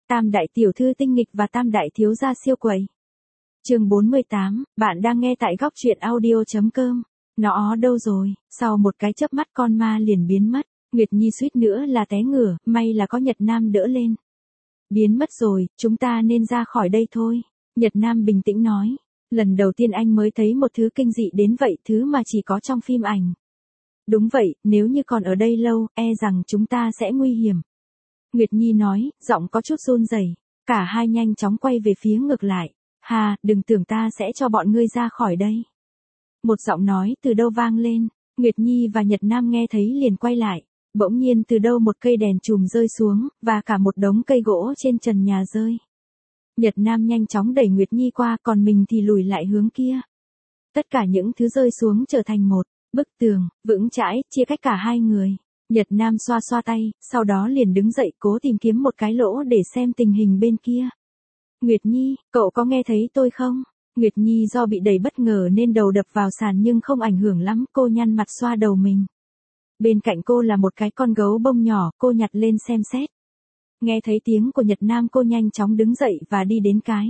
Tam đại tiểu thư tinh nghịch và tam đại thiếu gia siêu quậy. Chương 48, bạn đang nghe tại góc truyện audio.com. Nó đâu rồi? Sau một cái chớp mắt con ma liền biến mất. Nguyệt Nhi suýt nữa là té ngửa, may là có Nhật Nam đỡ lên. Biến mất rồi, chúng ta nên ra khỏi đây thôi. Nhật Nam bình tĩnh nói. Lần đầu tiên anh mới thấy một thứ kinh dị đến vậy, thứ mà chỉ có trong phim ảnh. Đúng vậy, nếu như còn ở đây lâu, e rằng chúng ta sẽ nguy hiểm. Nguyệt Nhi nói, giọng có chút run rẩy. Cả hai nhanh chóng quay về phía ngược lại. Hà, đừng tưởng ta sẽ cho bọn ngươi ra khỏi đây. Một giọng nói từ đâu vang lên. Nguyệt Nhi và Nhật Nam nghe thấy liền quay lại. Bỗng nhiên từ đâu một cây đèn chùm rơi xuống, và cả một đống cây gỗ trên trần nhà rơi. Nhật Nam nhanh chóng đẩy Nguyệt Nhi qua, còn mình thì lùi lại hướng kia. Tất cả những thứ rơi xuống trở thành một bức tường, vững chãi, chia cách cả hai người. Nhật Nam xoa xoa tay, sau đó liền đứng dậy cố tìm kiếm một cái lỗ để xem tình hình bên kia. Nguyệt Nhi, cậu có nghe thấy tôi không? Nguyệt Nhi do bị đẩy bất ngờ nên đầu đập vào sàn nhưng không ảnh hưởng lắm, cô nhăn mặt xoa đầu mình. Bên cạnh cô là một cái con gấu bông nhỏ, cô nhặt lên xem xét. Nghe thấy tiếng của Nhật Nam cô nhanh chóng đứng dậy và đi đến cái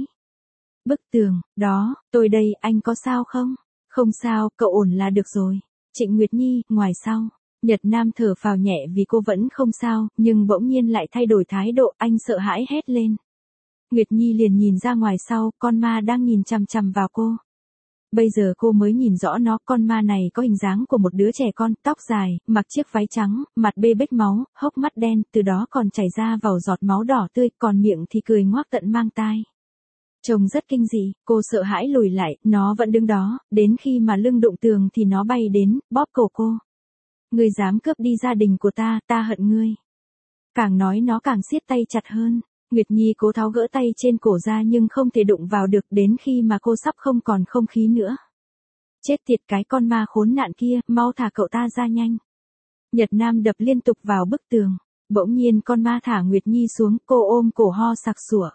bức tường, đó, tôi đây, anh có sao không? Không sao, cậu ổn là được rồi. Trịnh Nguyệt Nhi, ngoài sau. Nhật Nam thở phào nhẹ vì cô vẫn không sao, nhưng bỗng nhiên lại thay đổi thái độ, anh sợ hãi hét lên. Nguyệt Nhi liền nhìn ra ngoài sau, con ma đang nhìn chằm chằm vào cô. Bây giờ cô mới nhìn rõ nó, con ma này có hình dáng của một đứa trẻ con, tóc dài, mặc chiếc váy trắng, mặt bê bết máu, hốc mắt đen, từ đó còn chảy ra vào giọt máu đỏ tươi, còn miệng thì cười ngoác tận mang tai. Trông rất kinh dị, cô sợ hãi lùi lại, nó vẫn đứng đó, đến khi mà lưng đụng tường thì nó bay đến, bóp cổ cô. Ngươi dám cướp đi gia đình của ta, ta hận ngươi. Càng nói nó càng siết tay chặt hơn. Nguyệt Nhi cố tháo gỡ tay trên cổ ra nhưng không thể đụng vào được, đến khi mà cô sắp không còn không khí nữa. Chết tiệt cái con ma khốn nạn kia, mau thả cậu ta ra nhanh. Nhật Nam đập liên tục vào bức tường. Bỗng nhiên con ma thả Nguyệt Nhi xuống, cô ôm cổ ho sặc sủa.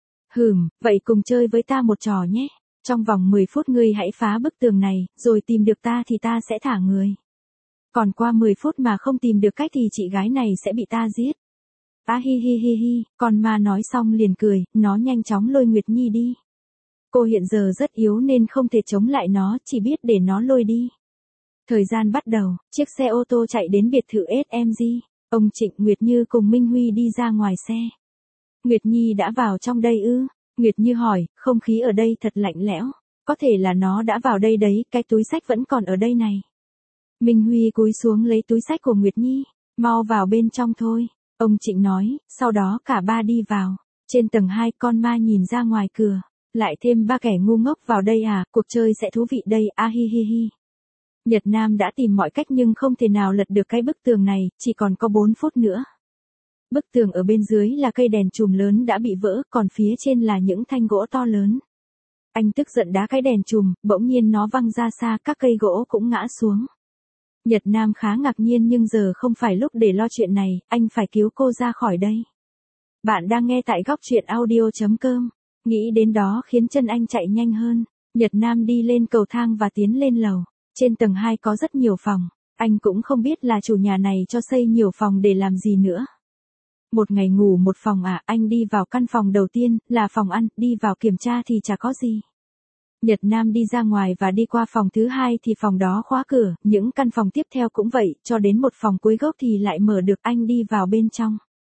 Vậy cùng chơi với ta một trò nhé. Trong vòng 10 phút ngươi hãy phá bức tường này, rồi tìm được ta thì ta sẽ thả người. Còn qua 10 phút mà không tìm được cách thì chị gái này sẽ bị ta giết. Hi, con ma nói xong liền cười, nó nhanh chóng lôi Nguyệt Nhi đi. Cô hiện giờ rất yếu nên không thể chống lại nó, chỉ biết để nó lôi đi. Thời gian bắt đầu, chiếc xe ô tô chạy đến biệt thự SMG, ông Trịnh, Nguyệt Như cùng Minh Huy đi ra ngoài xe. Nguyệt Nhi đã vào trong đây ư? Nguyệt Như hỏi, không khí ở đây thật lạnh lẽo, có thể là nó đã vào đây đấy, cái túi xách vẫn còn ở đây này. Minh Huy cúi xuống lấy túi xách của Nguyệt Nhi, mau vào bên trong thôi. Ông Trịnh nói, sau đó cả ba đi vào. Trên tầng 2 con ma nhìn ra ngoài cửa. Lại thêm 3 kẻ ngu ngốc vào đây à, cuộc chơi sẽ thú vị đây, hi. Nhật Nam đã tìm mọi cách nhưng không thể nào lật được cái bức tường này, chỉ còn có 4 phút nữa. Bức tường ở bên dưới là cây đèn chùm lớn đã bị vỡ, còn phía trên là những thanh gỗ to lớn. Anh tức giận đá cái đèn chùm, bỗng nhiên nó văng ra xa, các cây gỗ cũng ngã xuống. Nhật Nam khá ngạc nhiên nhưng giờ không phải lúc để lo chuyện này, anh phải cứu cô ra khỏi đây. Bạn đang nghe tại góc truyện audio.com. Nghĩ đến đó khiến chân anh chạy nhanh hơn. Nhật Nam đi lên cầu thang và tiến lên lầu. Trên tầng 2 có rất nhiều phòng. Anh cũng không biết là chủ nhà này cho xây nhiều phòng để làm gì nữa. Một ngày ngủ một phòng à, anh đi vào căn phòng đầu tiên, là phòng ăn, đi vào kiểm tra thì chả có gì. Nhật Nam đi ra ngoài và đi qua phòng thứ 2 thì phòng đó khóa cửa, những căn phòng tiếp theo cũng vậy, cho đến một phòng cuối gốc thì lại mở được, anh đi vào bên trong.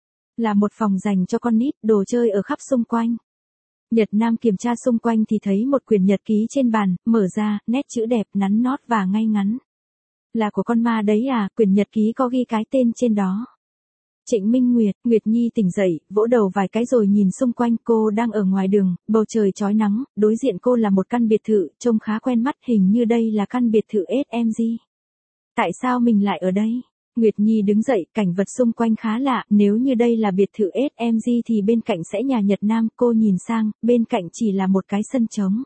Là một phòng dành cho con nít, đồ chơi ở khắp xung quanh. Nhật Nam kiểm tra xung quanh thì thấy một quyển nhật ký trên bàn, mở ra, nét chữ đẹp, nắn nót và ngay ngắn. Là của con ma đấy à, quyển nhật ký có ghi cái tên trên đó. Trịnh Minh Nguyệt. Nguyệt Nhi tỉnh dậy, vỗ đầu vài cái rồi nhìn xung quanh, cô đang ở ngoài đường, bầu trời chói nắng, đối diện cô là một căn biệt thự, trông khá quen mắt, hình như đây là căn biệt thự SMG. Tại sao mình lại ở đây? Nguyệt Nhi đứng dậy, cảnh vật xung quanh khá lạ, nếu như đây là biệt thự SMG thì bên cạnh sẽ nhà Nhật Nam, cô nhìn sang, bên cạnh chỉ là một cái sân trống.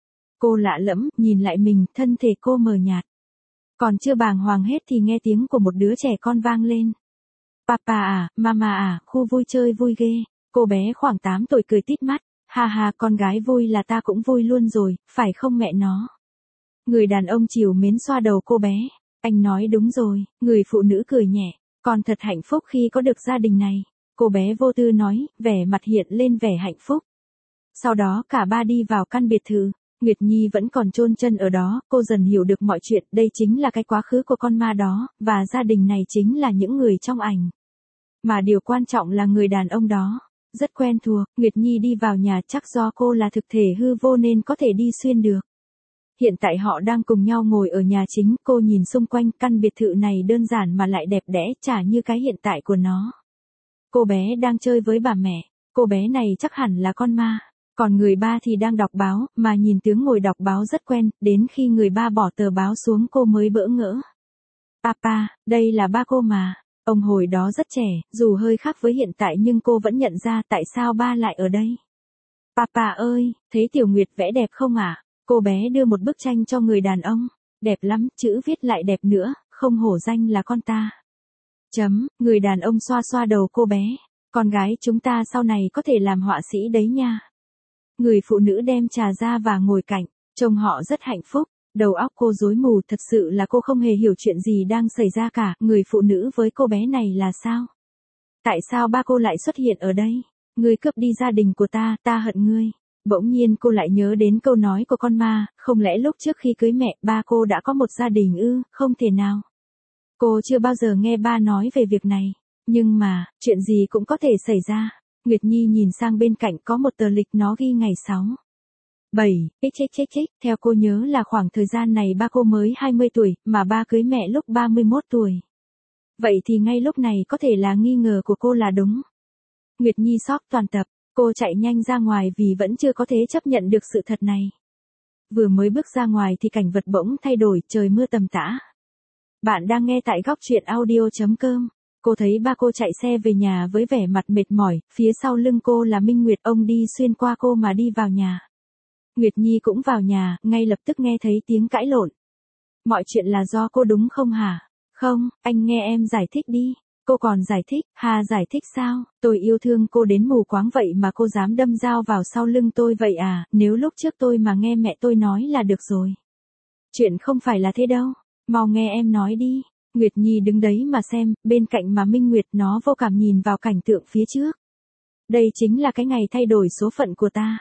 Cô lạ lẫm, nhìn lại mình, thân thể cô mờ nhạt. Còn chưa bàng hoàng hết thì nghe tiếng của một đứa trẻ con vang lên. Papa à, mama à, khu vui chơi vui ghê. Cô bé khoảng 8 tuổi cười tít mắt. Ha, con gái vui là ta cũng vui luôn rồi, phải không mẹ nó? Người đàn ông trìu mến xoa đầu cô bé. Anh nói đúng rồi, người phụ nữ cười nhẹ. Con thật hạnh phúc khi có được gia đình này. Cô bé vô tư nói, vẻ mặt hiện lên vẻ hạnh phúc. Sau đó cả ba đi vào căn biệt thự. Nguyệt Nhi vẫn còn chôn chân ở đó, cô dần hiểu được mọi chuyện, đây chính là cái quá khứ của con ma đó, và gia đình này chính là những người trong ảnh. Mà điều quan trọng là người đàn ông đó. Rất quen thuộc, Nguyệt Nhi đi vào nhà chắc do cô là thực thể hư vô nên có thể đi xuyên được. Hiện tại họ đang cùng nhau ngồi ở nhà chính, cô nhìn xung quanh căn biệt thự này đơn giản mà lại đẹp đẽ, chả như cái hiện tại của nó. Cô bé đang chơi với bà mẹ, cô bé này chắc hẳn là con ma. Còn người ba thì đang đọc báo, mà nhìn tướng ngồi đọc báo rất quen, đến khi người ba bỏ tờ báo xuống cô mới bỡ ngỡ. Papa, đây là ba cô mà. Ông hồi đó rất trẻ, dù hơi khác với hiện tại nhưng cô vẫn nhận ra tại sao ba lại ở đây. Papa ơi, thấy Tiểu Nguyệt vẽ đẹp không ạ? Cô bé đưa một bức tranh cho người đàn ông. Đẹp lắm, chữ viết lại đẹp nữa, không hổ danh là con ta. Người đàn ông xoa xoa đầu cô bé. Con gái chúng ta sau này có thể làm họa sĩ đấy nha. Người phụ nữ đem trà ra và ngồi cạnh, trông họ rất hạnh phúc. Đầu óc cô rối mù, thật sự là cô không hề hiểu chuyện gì đang xảy ra cả, người phụ nữ với cô bé này là sao? Tại sao ba cô lại xuất hiện ở đây? Ngươi cướp đi gia đình của ta, ta hận ngươi. Bỗng nhiên cô lại nhớ đến câu nói của con ma, không lẽ lúc trước khi cưới mẹ, ba cô đã có một gia đình ư? Không thể nào. Cô chưa bao giờ nghe ba nói về việc này. Nhưng mà, chuyện gì cũng có thể xảy ra. Nguyệt Nhi nhìn sang bên cạnh có một tờ lịch nó ghi ngày 6/7, theo cô nhớ là khoảng thời gian này ba cô mới 20 tuổi, mà ba cưới mẹ lúc 31 tuổi. Vậy thì ngay lúc này có thể là nghi ngờ của cô là đúng. Nguyệt Nhi sốc toàn tập, cô chạy nhanh ra ngoài vì vẫn chưa có thể chấp nhận được sự thật này. Vừa mới bước ra ngoài thì cảnh vật bỗng thay đổi, trời mưa tầm tã. Bạn đang nghe tại góc truyện audio.com. Cô thấy ba cô chạy xe về nhà với vẻ mặt mệt mỏi, phía sau lưng cô là Minh Nguyệt, ông đi xuyên qua cô mà đi vào nhà. Nguyệt Nhi cũng vào nhà, ngay lập tức nghe thấy tiếng cãi lộn. Mọi chuyện là do cô đúng không hả? Không, anh nghe em giải thích đi. Cô còn giải thích, giải thích sao? Tôi yêu thương cô đến mù quáng vậy mà cô dám đâm dao vào sau lưng tôi vậy à? Nếu lúc trước tôi mà nghe mẹ tôi nói là được rồi. Chuyện không phải là thế đâu, mau nghe em nói đi. Nguyệt Nhi đứng đấy mà xem, bên cạnh mà Minh Nguyệt nó vô cảm nhìn vào cảnh tượng phía trước. Đây chính là cái ngày thay đổi số phận của ta.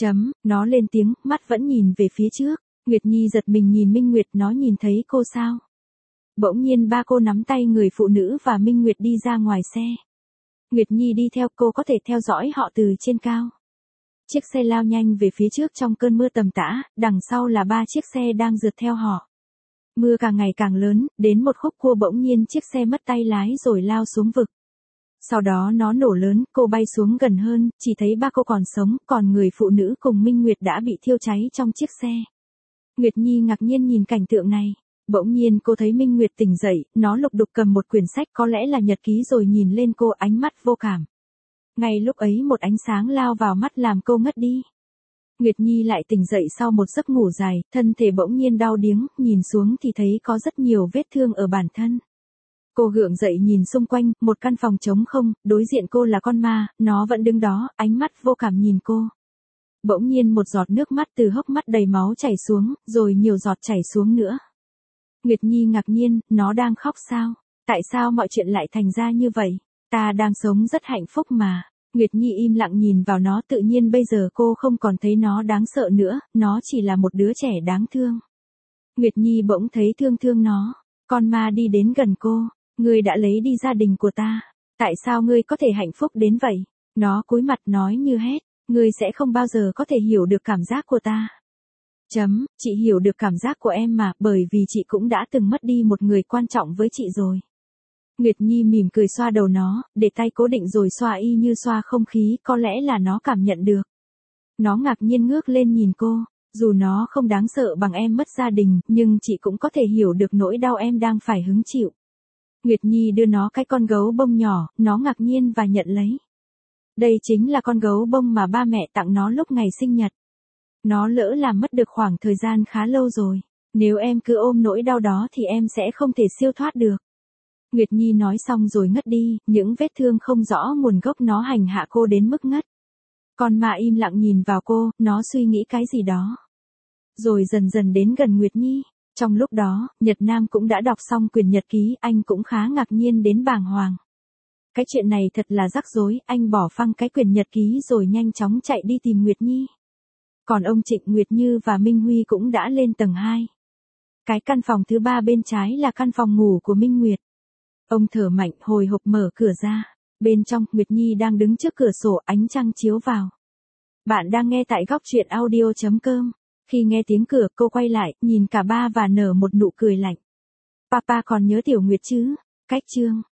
Nó lên tiếng, mắt vẫn nhìn về phía trước. Nguyệt Nhi giật mình nhìn Minh Nguyệt, nó nhìn thấy cô sao? Bỗng nhiên ba cô nắm tay người phụ nữ và Minh Nguyệt đi ra ngoài xe. Nguyệt Nhi đi theo, cô có thể theo dõi họ từ trên cao. Chiếc xe lao nhanh về phía trước trong cơn mưa tầm tã, đằng sau là 3 chiếc xe đang rượt theo họ. Mưa càng ngày càng lớn, đến một khúc cua bỗng nhiên chiếc xe mất tay lái rồi lao xuống vực. Sau đó nó nổ lớn, cô bay xuống gần hơn, chỉ thấy ba cô còn sống, còn người phụ nữ cùng Minh Nguyệt đã bị thiêu cháy trong chiếc xe. Nguyệt Nhi ngạc nhiên nhìn cảnh tượng này. Bỗng nhiên cô thấy Minh Nguyệt tỉnh dậy, nó lục đục cầm một quyển sách có lẽ là nhật ký rồi nhìn lên cô, ánh mắt vô cảm. Ngay lúc ấy một ánh sáng lao vào mắt làm cô ngất đi. Nguyệt Nhi lại tỉnh dậy sau một giấc ngủ dài, thân thể bỗng nhiên đau điếng, nhìn xuống thì thấy có rất nhiều vết thương ở bản thân. Cô gượng dậy nhìn xung quanh, một căn phòng trống không, đối diện cô là con ma, nó vẫn đứng đó, ánh mắt vô cảm nhìn cô. Bỗng nhiên một giọt nước mắt từ hốc mắt đầy máu chảy xuống, rồi nhiều giọt chảy xuống nữa. Nguyệt Nhi ngạc nhiên, nó đang khóc sao? Tại sao mọi chuyện lại thành ra như vậy? Ta đang sống rất hạnh phúc mà. Nguyệt Nhi im lặng nhìn vào nó, tự nhiên bây giờ cô không còn thấy nó đáng sợ nữa, nó chỉ là một đứa trẻ đáng thương. Nguyệt Nhi bỗng thấy thương thương nó. Con ma đi đến gần cô. Ngươi đã lấy đi gia đình của ta. Tại sao ngươi có thể hạnh phúc đến vậy? Nó cúi mặt nói như hét. Ngươi sẽ không bao giờ có thể hiểu được cảm giác của ta. Chị hiểu được cảm giác của em mà, bởi vì chị cũng đã từng mất đi một người quan trọng với chị rồi. Nguyệt Nhi mỉm cười xoa đầu nó, để tay cố định rồi xoa y như xoa không khí, có lẽ là nó cảm nhận được. Nó ngạc nhiên ngước lên nhìn cô, dù nó không đáng sợ bằng em mất gia đình, nhưng chị cũng có thể hiểu được nỗi đau em đang phải hứng chịu. Nguyệt Nhi đưa nó cái con gấu bông nhỏ, nó ngạc nhiên và nhận lấy. Đây chính là con gấu bông mà ba mẹ tặng nó lúc ngày sinh nhật. Nó lỡ làm mất được khoảng thời gian khá lâu rồi. Nếu em cứ ôm nỗi đau đó thì em sẽ không thể siêu thoát được. Nguyệt Nhi nói xong rồi ngất đi, những vết thương không rõ nguồn gốc nó hành hạ cô đến mức ngất. Con ma im lặng nhìn vào cô, nó suy nghĩ cái gì đó. Rồi dần dần đến gần Nguyệt Nhi. Trong lúc đó, Nhật Nam cũng đã đọc xong quyển nhật ký, anh cũng khá ngạc nhiên đến bàng hoàng. Cái chuyện này thật là rắc rối, anh bỏ phăng cái quyển nhật ký rồi nhanh chóng chạy đi tìm Nguyệt Nhi. Còn ông Trịnh Nguyệt Như và Minh Huy cũng đã lên tầng 2. Cái căn phòng thứ 3 bên trái là căn phòng ngủ của Minh Nguyệt. Ông thở mạnh hồi hộp mở cửa ra. Bên trong, Nguyệt Nhi đang đứng trước cửa sổ, ánh trăng chiếu vào. Bạn đang nghe tại góc truyện audio.com. Khi nghe tiếng cửa, cô quay lại, nhìn cả ba và nở một nụ cười lạnh. Papa còn nhớ Tiểu Nguyệt chứ? Cách chương.